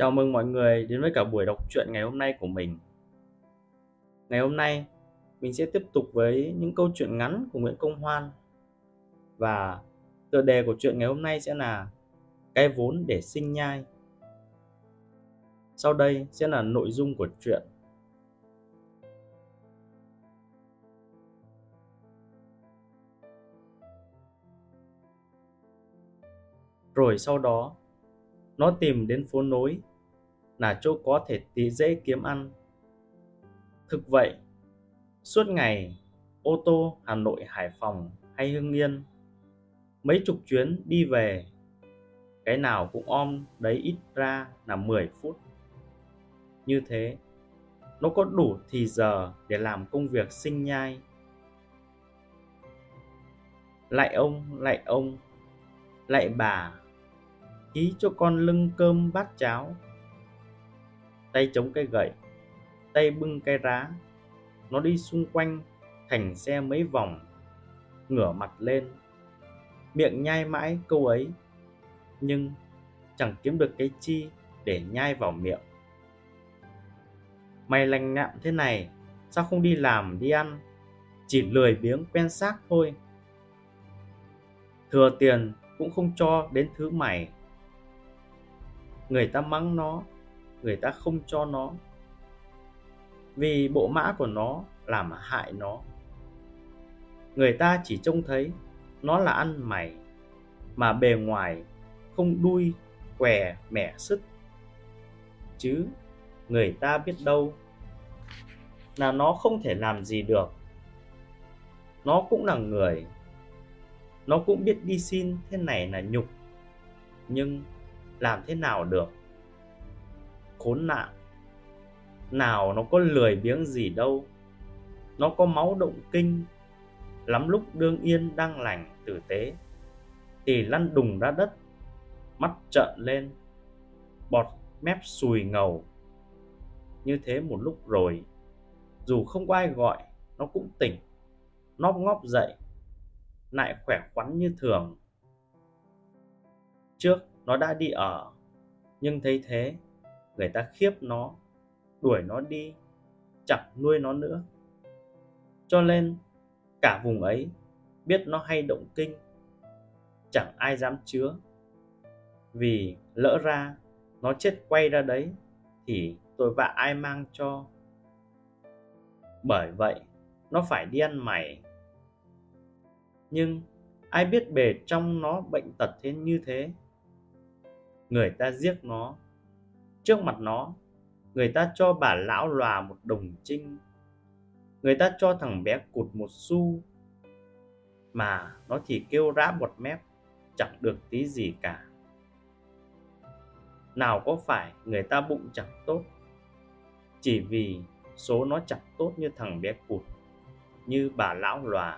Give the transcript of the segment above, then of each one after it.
Chào mừng mọi người đến với cả buổi đọc truyện ngày hôm nay của mình. Ngày hôm nay, mình sẽ tiếp tục với những câu chuyện ngắn của Nguyễn Công Hoan. Và tựa đề của truyện ngày hôm nay sẽ là Cái vốn để sinh nhai. Sau đây sẽ là nội dung của truyện. Rồi sau đó, nó tìm đến phố nối là chỗ có thể dễ kiếm ăn. Thực vậy, suốt ngày ô tô Hà Nội, Hải Phòng hay Hưng Yên, mấy chục chuyến đi về, cái nào cũng om đấy ít ra là 10 phút. Như thế, nó có đủ thì giờ để làm công việc sinh nhai. Lạy ông, lạy bà, ký cho con lưng cơm bát cháo. Tay chống cái gậy, tay bưng cái rá, nó đi xung quanh thành xe mấy vòng, ngửa mặt lên, miệng nhai mãi câu ấy, nhưng chẳng kiếm được cái chi để nhai vào miệng. Mày lành lặn thế này, sao không đi làm đi ăn, chỉ lười biếng quen xác thôi. Thừa tiền cũng không cho đến thứ mày. Người ta mắng nó, người ta không cho nó, vì bộ mã của nó làm hại nó. Người ta chỉ trông thấy nó là ăn mày, mà bề ngoài không đui què mẻ sứt. Chứ người ta biết đâu là nó không thể làm gì được. Nó cũng là người, nó cũng biết đi xin thế này là nhục, nhưng làm thế nào được. Khốn nạn, nào nó có lười biếng gì đâu. Nó có máu động kinh, lắm lúc đương yên đang lành tử tế thì lăn đùng ra đất, mắt trợn lên, bọt mép sùi ngầu. Như thế một lúc rồi, dù không có ai gọi, nó cũng tỉnh, nóp ngóp dậy, lại khỏe khoắn như thường. Trước nó đã đi ở, nhưng thấy thế, người ta khiếp nó, đuổi nó đi, chẳng nuôi nó nữa. Cho nên cả vùng ấy biết nó hay động kinh, chẳng ai dám chứa. Vì lỡ ra nó chết quay ra đấy thì tội vạ ai mang cho. Bởi vậy nó phải đi ăn mày. Nhưng ai biết bề trong nó bệnh tật thế như thế. Người ta giết nó, trước mặt nó người ta cho bà lão lòa một đồng trinh, người ta cho thằng bé cụt một xu, mà nó thì kêu rã bọt mép, chẳng được tí gì cả. Nào có phải người ta bụng chẳng tốt, chỉ vì số nó chẳng tốt như thằng bé cụt, như bà lão lòa.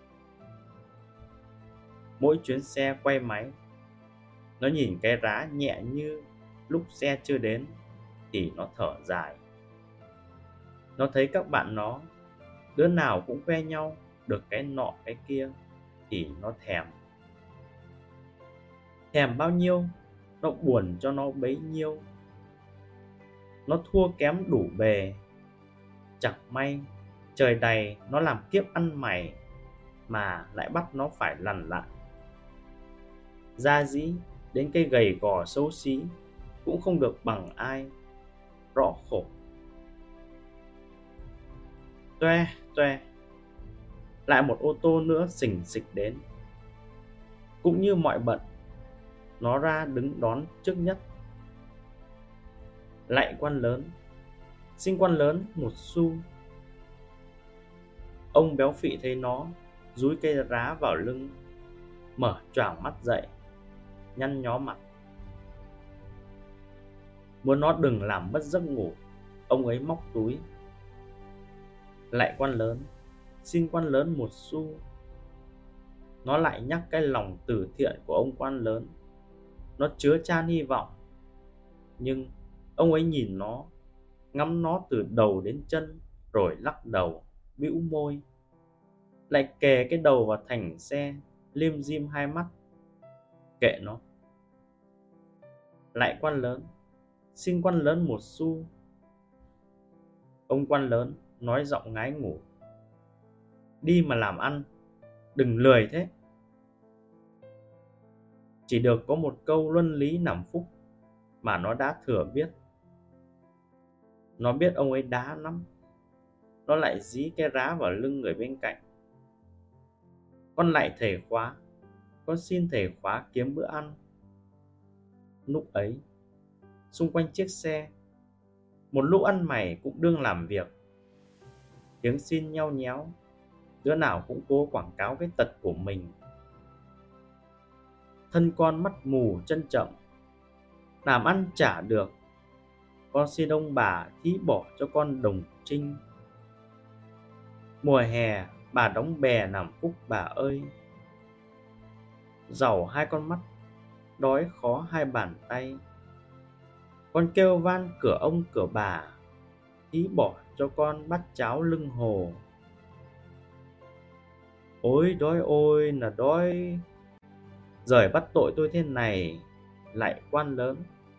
Mỗi chuyến xe quay máy, nó nhìn cái rá nhẹ như lúc xe chưa đến thì nó thở dài. Nó thấy các bạn nó, đứa nào cũng khoe nhau được cái nọ cái kia thì nó thèm. Thèm bao nhiêu, nó buồn cho nó bấy nhiêu. Nó thua kém đủ bề, chẳng may trời đầy nó làm kiếp ăn mày, mà lại bắt nó phải lằn lặn. Ra dĩ đến cây gầy gò xấu xí cũng không được bằng ai, rõ khổ. Toe toe, lại một ô tô nữa xình xịch đến. Cũng như mọi bận, nó ra đứng đón trước nhất. Lạy quan lớn, xin quan lớn một xu. Ông béo phị thấy nó, dúi cây rá vào lưng, mở choàng mắt dậy, nhăn nhó mặt. Muốn nó đừng làm mất giấc ngủ, ông ấy móc túi. Lạy quan lớn, xin quan lớn một xu. Nó lại nhắc cái lòng từ thiện của ông quan lớn, nó chứa chan hy vọng. Nhưng ông ấy nhìn nó, ngắm nó từ đầu đến chân, rồi lắc đầu, bĩu môi, lại kề cái đầu vào thành xe, lim dim hai mắt. Kệ nó. Lại quan lớn, Xin quan lớn một xu. Ông quan lớn nói giọng ngái ngủ: Đi mà làm ăn, đừng lười thế. Chỉ được có một câu luân lý nằm phúc mà nó đã thừa biết. Nó biết ông ấy đá lắm. Nó lại dí cái rá vào lưng người bên cạnh: Con lại thầy khóa, con xin thầy khóa kiếm bữa ăn. Lúc ấy, xung quanh chiếc xe, một lũ ăn mày cũng đương làm việc. Tiếng xin nhao nhéo, đứa nào cũng cố quảng cáo cái tật của mình. Thân con mắt mù chân chậm, làm ăn chả được, con xin ông bà thí bỏ cho con đồng trinh. Mùa hè bà đóng bè làm phúc bà ơi. Giàu hai con mắt, đói khó hai bàn tay, con kêu van cửa ông cửa bà, thí bỏ cho con bát cháo lưng hồ. Ôi là đói, giời bắt tội tôi thế này, lại quan lớn.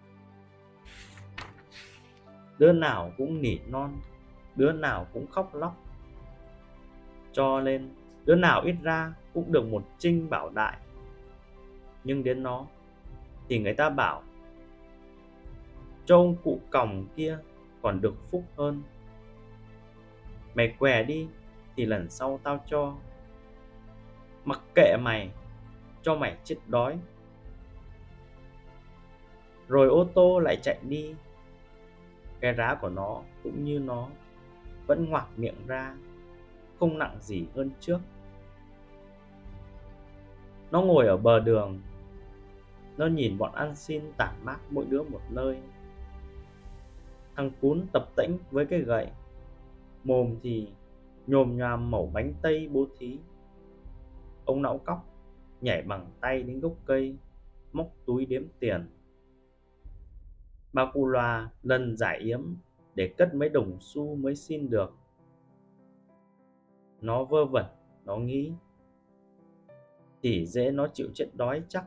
Đứa nào cũng nỉ non, đứa nào cũng khóc lóc, cho nên đứa nào ít ra cũng được một trinh bảo đại. Nhưng đến nó thì người ta bảo: Cho ông cụ còng kia còn được phúc hơn. Mày què đi thì lần sau tao cho. Mặc kệ mày, cho mày chết đói. Rồi ô tô lại chạy đi. Cái rá của nó cũng như nó, vẫn ngoạc miệng ra, không nặng gì hơn trước. Nó ngồi ở bờ đường, nó nhìn bọn ăn xin tản mát mỗi đứa một nơi. Thằng cún tập tễnh với cái gậy, mồm thì nhồm nhoàm mẩu bánh tây bố thí. Ông nạo cóc nhảy bằng tay đến gốc cây, móc túi đếm tiền. Bà cụ loà lần giải yếm để cất mấy đồng xu mới xin được. Nó vơ vẩn, nó nghĩ thì dễ nó chịu chết đói chắc.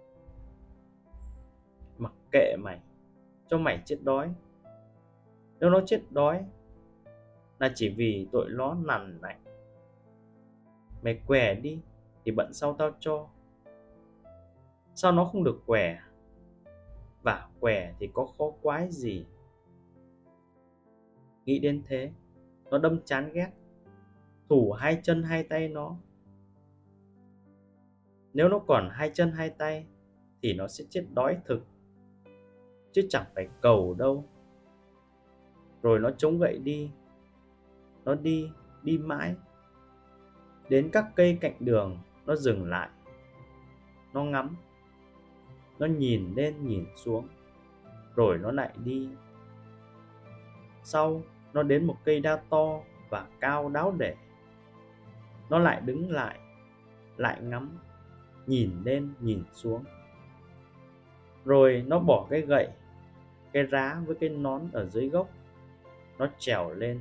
Mặc kệ mày, cho mày chết đói. Nếu nó chết đói là chỉ vì tội nó nằn này. Mày què đi thì bận sau tao cho. Sao nó không được què? Và què thì có khó quái gì? Nghĩ đến thế, nó đâm chán ghét, thủ hai chân hai tay nó. Nếu nó còn hai chân hai tay thì nó sẽ chết đói thực, chứ chẳng phải cầu đâu. Rồi nó chống gậy đi. Nó đi mãi. Đến các cây cạnh đường, nó dừng lại. Nó ngắm. Nó nhìn lên nhìn xuống. Rồi nó lại đi. Sau, nó đến một cây đa to và cao đáo để. Nó lại đứng lại, lại ngắm, nhìn lên nhìn xuống. Rồi nó bỏ cái gậy, cái rá với cái nón ở dưới gốc. Nó trèo lên.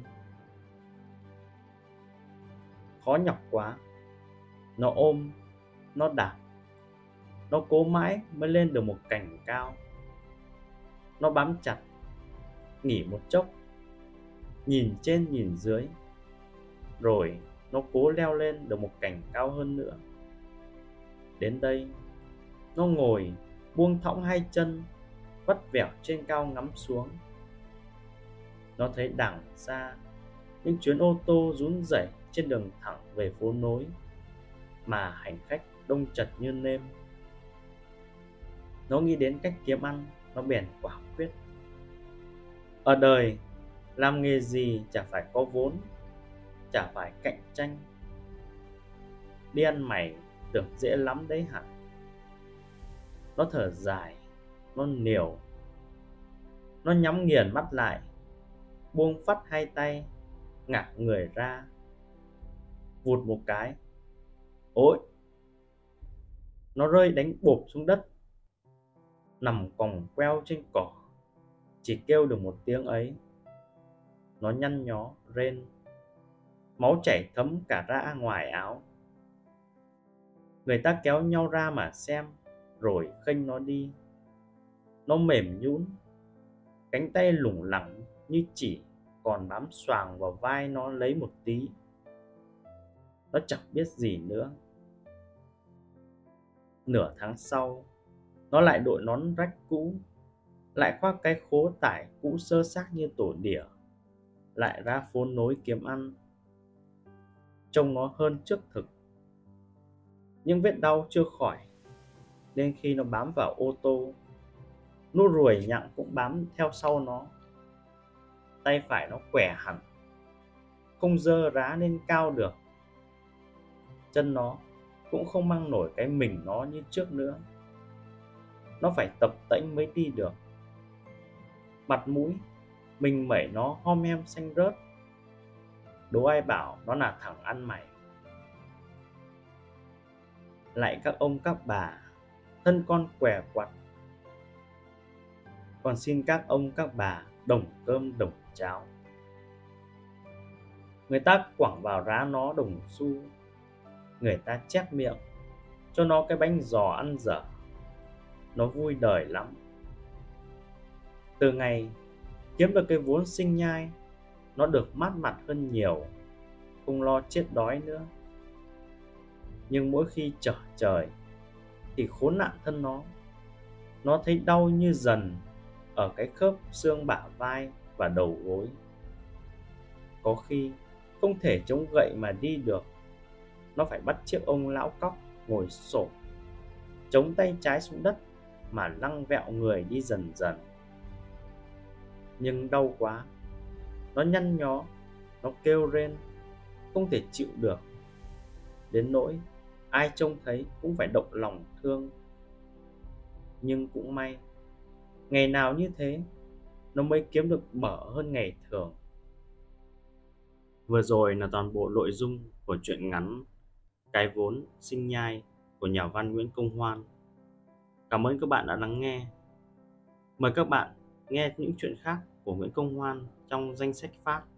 Khó nhọc quá. Nó ôm, nó đạp. Nó cố mãi mới lên được một cành cao. Nó bám chặt, nghỉ một chốc, nhìn trên nhìn dưới. Rồi nó cố leo lên được một cành cao hơn nữa. Đến đây, nó ngồi buông thõng hai chân, vắt vẻo trên cao ngắm xuống. Nó thấy đằng xa những chuyến ô tô rún rẩy trên đường thẳng về phố nối, mà hành khách đông chật như nêm. Nó nghĩ đến cách kiếm ăn, nó bèn quả quyết. Ở đời, làm nghề gì chả phải có vốn, chả phải cạnh tranh. Đi ăn mày tưởng dễ lắm đấy hả? Nó thở dài, nó niều. Nó nhắm nghiền mắt lại, buông phắt hai tay, ngả người ra. Vụt một cái, ôi! Nó rơi đánh bộp xuống đất, nằm còng queo trên cỏ. Chỉ kêu được một tiếng ấy. Nó nhăn nhó rên, máu chảy thấm cả ra ngoài áo. Người ta kéo nhau ra mà xem, rồi khênh nó đi. Nó mềm nhũn, cánh tay lủng lẳng như chỉ còn bám xoàng vào vai nó lấy một tí. Nó chẳng biết gì nữa. Nửa tháng sau, nó lại đội nón rách cũ, lại khoác cái khố tải cũ sơ xác như tổ đỉa, lại ra phố nối kiếm ăn. Trông nó hơn trước thực. Nhưng vết đau chưa khỏi, nên khi nó bám vào ô tô, nút ruồi nhặng cũng bám theo sau nó. Tay phải nó khỏe hẳn, không dơ rá lên cao được. Chân nó cũng không mang nổi cái mình nó như trước nữa. Nó phải tập tễnh mới đi được. Mặt mũi mình mẩy nó hom hem xanh rớt. Đố ai bảo nó là thằng ăn mày. Lại các ông các bà, thân con què quặt, còn xin các ông các bà đồng cơm đồng cháo. Người ta quẳng vào rá nó đồng xu, người ta chép miệng cho nó cái bánh giò ăn dở. Nó vui đời lắm. Từ ngày kiếm được cái vốn sinh nhai, nó được mát mặt hơn nhiều, không lo chết đói nữa. Nhưng mỗi khi trở trời thì khốn nạn thân nó thấy đau như dần ở cái khớp xương bả vai và đầu gối. Có khi không thể chống gậy mà đi được, nó phải bắt chiếc ông lão cóc ngồi xổm, chống tay trái xuống đất mà lăng vẹo người đi dần dần. Nhưng đau quá, nó nhăn nhó, nó kêu rên, không thể chịu được, đến nỗi ai trông thấy cũng phải động lòng thương. Nhưng cũng may, ngày nào như thế nó mới kiếm được bở hơn ngày thường. Vừa rồi là toàn bộ nội dung của truyện ngắn Cái vốn sinh nhai của nhà văn Nguyễn Công Hoan. Cảm ơn các bạn đã lắng nghe. Mời các bạn nghe những chuyện khác của Nguyễn Công Hoan trong danh sách phát.